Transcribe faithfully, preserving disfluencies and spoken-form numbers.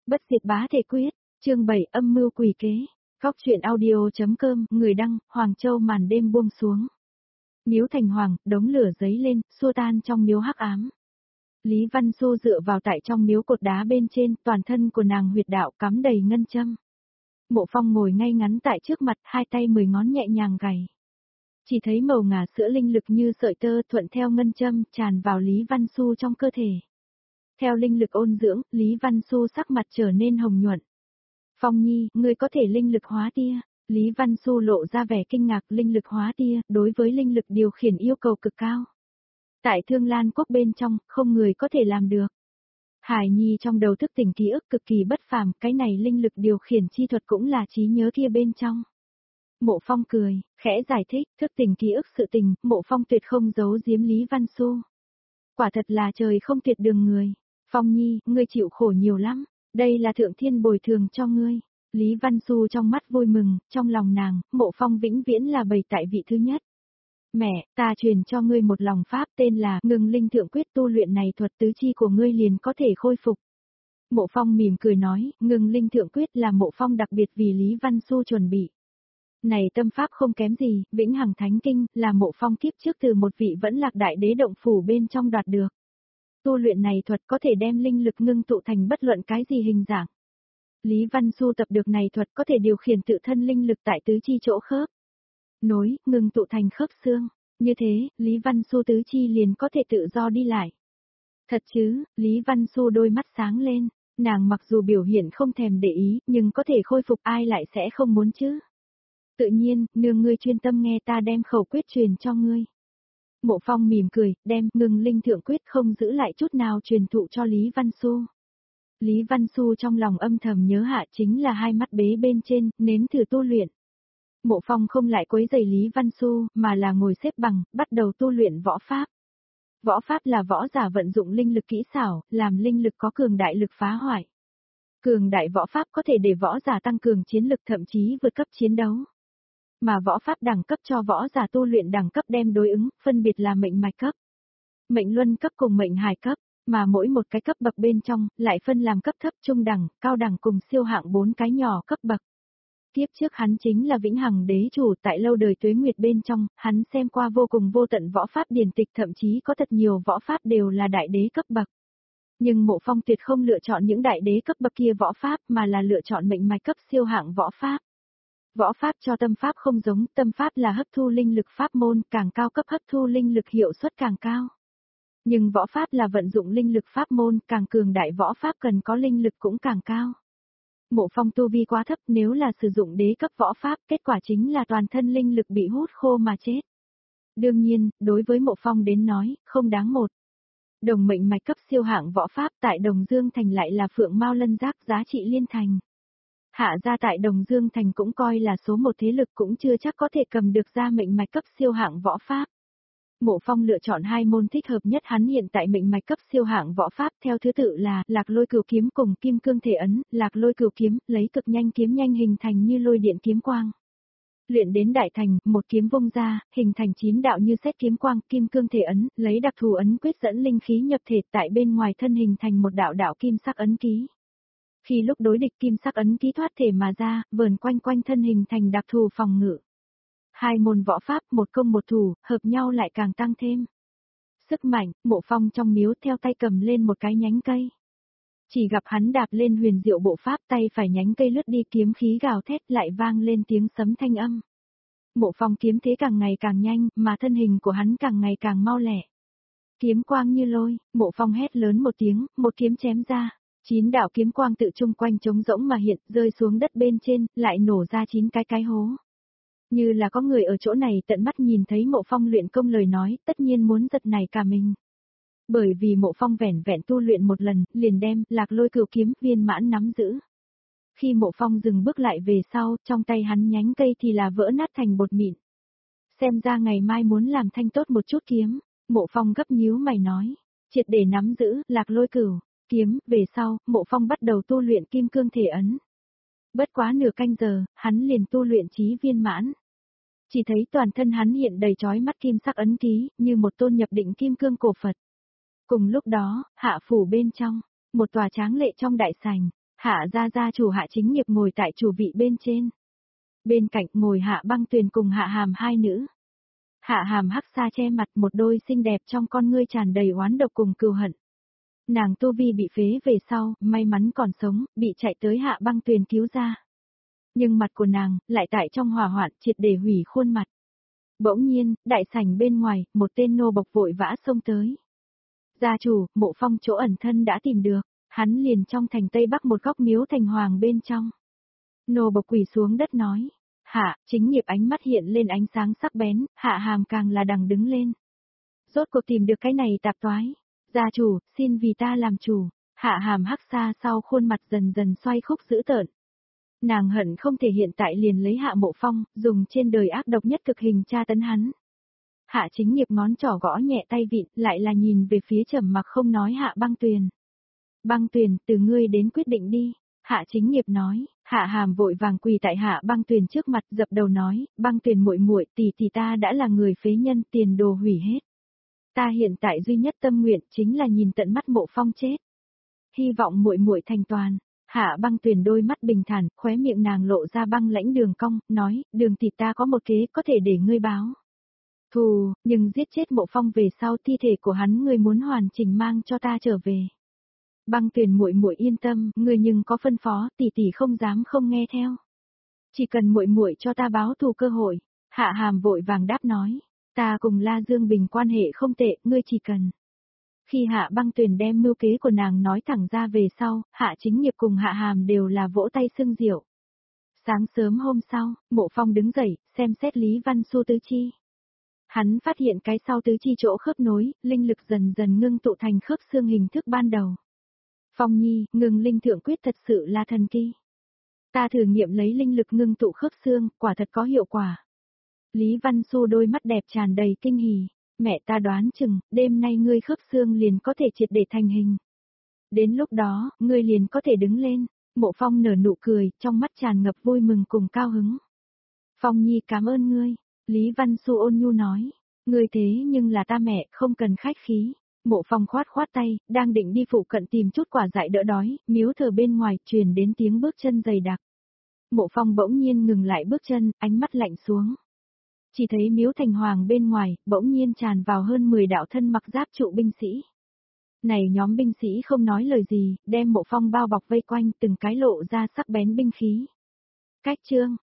Bất diệt bá thể quyết, chương bảy âm mưu quỷ kế, Cóc truyện audio.com, người đăng, Hoàng Châu màn đêm buông xuống. Miếu thành hoàng, đống lửa giấy lên, xua tan trong miếu hắc ám. Lý Văn Xu dựa vào tại trong miếu cột đá bên trên, toàn thân của nàng huyệt đạo cắm đầy ngân châm. Mộ Phong ngồi ngay ngắn tại trước mặt, hai tay mười ngón nhẹ nhàng gảy. Chỉ thấy màu ngà sữa linh lực như sợi tơ thuận theo ngân châm tràn vào Lý Văn Xu trong cơ thể. Theo linh lực ôn dưỡng, Lý Văn Xu sắc mặt trở nên hồng nhuận. Phong Nhi, ngươi có thể linh lực hóa tia. Lý Văn Xu lộ ra vẻ kinh ngạc, linh lực hóa tia, đối với linh lực điều khiển yêu cầu cực cao. Tại Thương Lan Quốc bên trong, không người có thể làm được. Hải Nhi trong đầu thức tỉnh ký ức cực kỳ bất phàm, cái này linh lực điều khiển chi thuật cũng là trí nhớ kia bên trong. Mộ Phong cười, khẽ giải thích, thức tỉnh ký ức sự tình, Mộ Phong tuyệt không giấu giếm Lý Văn Xu. Quả thật là trời không tuyệt đường người. Phong Nhi, ngươi chịu khổ nhiều lắm, đây là thượng thiên bồi thường cho ngươi. Lý Văn Xu trong mắt vui mừng, trong lòng nàng, Mộ Phong vĩnh viễn là bày tại vị thứ nhất. Mẹ, ta truyền cho ngươi một lòng pháp tên là ngừng linh thượng quyết, tu luyện này thuật tứ chi của ngươi liền có thể khôi phục. Mộ Phong mỉm cười nói, ngừng linh thượng quyết là Mộ Phong đặc biệt vì Lý Văn Xu chuẩn bị. Này tâm pháp không kém gì, vĩnh hằng thánh kinh, là Mộ Phong kiếp trước từ một vị vẫn lạc đại đế động phủ bên trong đoạt được. Tu luyện này thuật có thể đem linh lực ngưng tụ thành bất luận cái gì hình dạng. Lý Văn Xu tập được này thuật có thể điều khiển tự thân linh lực tại tứ chi chỗ khớp. Nối, ngưng tụ thành khớp xương. Như thế, Lý Văn Xu tứ chi liền có thể tự do đi lại. Thật chứ, Lý Văn Xu đôi mắt sáng lên, nàng mặc dù biểu hiện không thèm để ý, nhưng có thể khôi phục ai lại sẽ không muốn chứ. Tự nhiên, nương ngươi chuyên tâm nghe ta đem khẩu quyết truyền cho ngươi. Mộ Phong mỉm cười, đem ngừng linh thượng quyết không giữ lại chút nào truyền thụ cho Lý Văn Xu. Lý Văn Xu trong lòng âm thầm nhớ hạ chính là hai mắt bế bên trên, nếm thử tu luyện. Mộ Phong không lại quấy rầy Lý Văn Xu, mà là ngồi xếp bằng, bắt đầu tu luyện võ pháp. Võ pháp là võ giả vận dụng linh lực kỹ xảo, làm linh lực có cường đại lực phá hoại. Cường đại võ pháp có thể để võ giả tăng cường chiến lực, thậm chí vượt cấp chiến đấu. Mà võ pháp đẳng cấp cho võ giả tu luyện đẳng cấp đem đối ứng, phân biệt là mệnh mạch cấp, mệnh luân cấp cùng mệnh hài cấp, mà mỗi một cái cấp bậc bên trong, lại phân làm cấp thấp, trung đẳng, cao đẳng cùng siêu hạng bốn cái nhỏ cấp bậc. Tiếp trước hắn chính là vĩnh hằng đế chủ, tại lâu đời tuế nguyệt bên trong, hắn xem qua vô cùng vô tận võ pháp điển tịch, thậm chí có thật nhiều võ pháp đều là đại đế cấp bậc. Nhưng Mộ Phong tuyệt không lựa chọn những đại đế cấp bậc kia võ pháp, mà là lựa chọn mệnh mạch cấp siêu hạng võ pháp. Võ pháp cho tâm pháp không giống, tâm pháp là hấp thu linh lực pháp môn, càng cao cấp hấp thu linh lực hiệu suất càng cao. Nhưng võ pháp là vận dụng linh lực pháp môn, càng cường đại võ pháp cần có linh lực cũng càng cao. Mộ Phong tu vi quá thấp, nếu là sử dụng đế cấp võ pháp, kết quả chính là toàn thân linh lực bị hút khô mà chết. Đương nhiên, đối với Mộ Phong đến nói, không đáng một. Đồng mệnh mạch cấp siêu hạng võ pháp tại Đồng Dương Thành lại là Phượng Mao Lân Giác, giá trị liên thành. Hạ gia tại Đồng Dương Thành cũng coi là số một thế lực, cũng chưa chắc có thể cầm được ra mệnh mạch cấp siêu hạng võ pháp. Mộ Phong lựa chọn hai môn thích hợp nhất hắn hiện tại mệnh mạch cấp siêu hạng võ pháp theo thứ tự là Lạc Lôi Cửu Kiếm cùng Kim Cương Thể Ấn. Lạc Lôi Cửu Kiếm lấy cực nhanh kiếm nhanh hình thành như lôi điện kiếm quang. Luyện đến đại thành, một kiếm vung ra, hình thành chín đạo như sét kiếm quang. Kim Cương Thể Ấn lấy đặc thù ấn quyết dẫn linh khí nhập thể, tại bên ngoài thân hình thành một đạo đạo kim sắc ấn ký. Khi lúc đối địch, kim sắc ấn ký thoát thể mà ra, vờn quanh quanh thân hình thành đặc thù phòng ngự. Hai môn võ pháp, một công một thủ, hợp nhau lại càng tăng thêm sức mạnh. Mộ Phong trong miếu theo tay cầm lên một cái nhánh cây. Chỉ gặp hắn đạp lên huyền diệu bộ pháp, tay phải nhánh cây lướt đi, kiếm khí gào thét lại vang lên tiếng sấm thanh âm. Mộ Phong kiếm thế càng ngày càng nhanh, mà thân hình của hắn càng ngày càng mau lẹ. Kiếm quang như lôi, Mộ Phong hét lớn một tiếng, một kiếm chém ra. Chín đạo kiếm quang tự chung quanh trống rỗng mà hiện, rơi xuống đất bên trên, lại nổ ra chín cái cái hố. Như là có người ở chỗ này tận mắt nhìn thấy Mộ Phong luyện công lời nói, tất nhiên muốn giật nảy cả mình. Bởi vì Mộ Phong vẻn vẹn tu luyện một lần, liền đem Lạc Lôi Cửu Kiếm viên mãn nắm giữ. Khi Mộ Phong dừng bước lại về sau, trong tay hắn nhánh cây thì là vỡ nát thành bột mịn. Xem ra ngày mai muốn làm thanh tốt một chút kiếm. Mộ Phong gấp nhíu mày nói, triệt để nắm giữ Lạc Lôi Cửu Kiếm. Về sau, Mộ Phong bắt đầu tu luyện Kim Cương Thể Ấn. Bất quá nửa canh giờ, hắn liền tu luyện chí viên mãn. Chỉ thấy toàn thân hắn hiện đầy chói mắt kim sắc ấn ký, như một tôn nhập định kim cương cổ Phật. Cùng lúc đó, hạ phủ bên trong, một tòa tráng lệ trong đại sảnh, Hạ gia gia chủ Hạ Chính Nghiệp ngồi tại chủ vị bên trên. Bên cạnh ngồi Hạ Băng Tuyền cùng Hạ Hàm hai nữ. Hạ Hàm hắc xa che mặt, một đôi xinh đẹp trong con ngươi tràn đầy oán độc cùng cừu hận. Nàng tu vi bị phế về sau, may mắn còn sống, bị chạy tới Hạ Băng Tuyền cứu ra. Nhưng mặt của nàng, lại tại trong hỏa hoạn, triệt để hủy khuôn mặt. Bỗng nhiên, đại sảnh bên ngoài, một tên nô bộc vội vã xông tới. Gia chủ, Mộ Phong chỗ ẩn thân đã tìm được, hắn liền trong thành Tây Bắc một góc Miếu Thành Hoàng bên trong. Nô bộc quỳ xuống đất nói. Hạ Chính Nghiệp ánh mắt hiện lên ánh sáng sắc bén, Hạ Hàm càng là đằng đứng lên. Rốt cuộc tìm được cái này tạp toái. Gia chủ, xin vì ta làm chủ. Hạ Hàm hắc xa sau khuôn mặt dần dần xoay khúc dữ tợn. Nàng hận không thể hiện tại liền lấy Hạ Mộ Phong, dùng trên đời ác độc nhất cực hình tra tấn hắn. Hạ Chính Nghiệp ngón trỏ gõ nhẹ tay vịn, lại là nhìn về phía trầm mặc không nói Hạ Băng Tuyền. Băng Tuyền, từ ngươi đến quyết định đi. Hạ Chính Nghiệp nói. Hạ Hàm vội vàng quỳ tại Hạ Băng Tuyền trước mặt, dập đầu nói, Băng Tuyền muội muội, tỷ tỷ ta đã là người phế nhân, tiền đồ hủy hết. Ta hiện tại duy nhất tâm nguyện chính là nhìn tận mắt Mộ Phong chết. Hy vọng muội muội thành toàn. Hạ Băng Tuyền đôi mắt bình thản, khóe miệng nàng lộ ra băng lãnh đường cong, nói, Đường tỷ ta có một kế có thể để ngươi báo thù, nhưng giết chết Mộ Phong về sau thi thể của hắn ngươi muốn hoàn chỉnh mang cho ta trở về. Băng Tuyền muội muội yên tâm, ngươi nhưng có phân phó, tỷ tỷ không dám không nghe theo. Chỉ cần muội muội cho ta báo thù cơ hội. Hạ Hàm vội vàng đáp nói, ta cùng La Dương Bình quan hệ không tệ, ngươi chỉ cần. Khi Hạ Băng Tuyền đem mưu kế của nàng nói thẳng ra về sau, Hạ Chính Nghiệp cùng Hạ Hàm đều là vỗ tay xưng diệu. Sáng sớm hôm sau, Mộ Phong đứng dậy, xem xét Lý Văn Xu tứ chi. Hắn phát hiện cái sau tứ chi chỗ khớp nối, linh lực dần dần ngưng tụ thành khớp xương hình thức ban đầu. Phong Nhi, ngừng linh thượng quyết thật sự là thần kỳ. Ta thử nghiệm lấy linh lực ngưng tụ khớp xương, quả thật có hiệu quả. Lý Văn Xu đôi mắt đẹp tràn đầy kinh hỉ. Mẹ ta đoán chừng, đêm nay ngươi khớp xương liền có thể triệt để thành hình. Đến lúc đó, ngươi liền có thể đứng lên. Mộ Phong nở nụ cười, trong mắt tràn ngập vui mừng cùng cao hứng. Phong Nhi cảm ơn ngươi. Lý Văn Xu ôn nhu nói. Ngươi thế nhưng là ta mẹ, không cần khách khí. Mộ Phong khoát khoát tay, đang định đi phụ cận tìm chút quả dại đỡ đói, miếu thờ bên ngoài truyền đến tiếng bước chân dày đặc. Mộ Phong bỗng nhiên ngừng lại bước chân, ánh mắt lạnh xuống. Chỉ thấy Miếu Thành Hoàng bên ngoài, bỗng nhiên tràn vào hơn mười đạo thân mặc giáp trụ binh sĩ. Này nhóm binh sĩ không nói lời gì, đem Mộ Phong bao bọc vây quanh, từng cái lộ ra sắc bén binh khí. Cách chương,